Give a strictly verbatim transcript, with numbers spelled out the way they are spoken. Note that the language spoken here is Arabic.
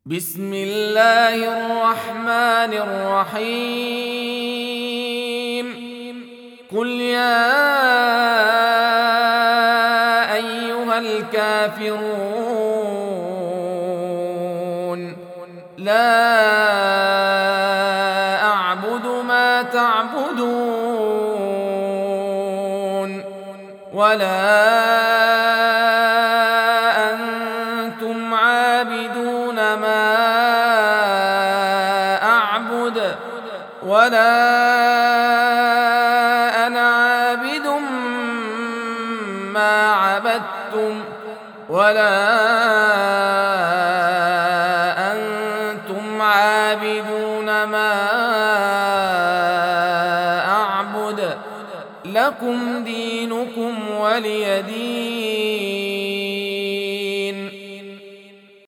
بسم الله الرحمن الرحيم قل يا أيها الكافرون لا أعبد ما تعبدون ولا أنتم عابدون ما أعبد ولا أنا عابد ما عبدتم ولا أنتم عابدون ما أعبد لكم دينكم ولي دين.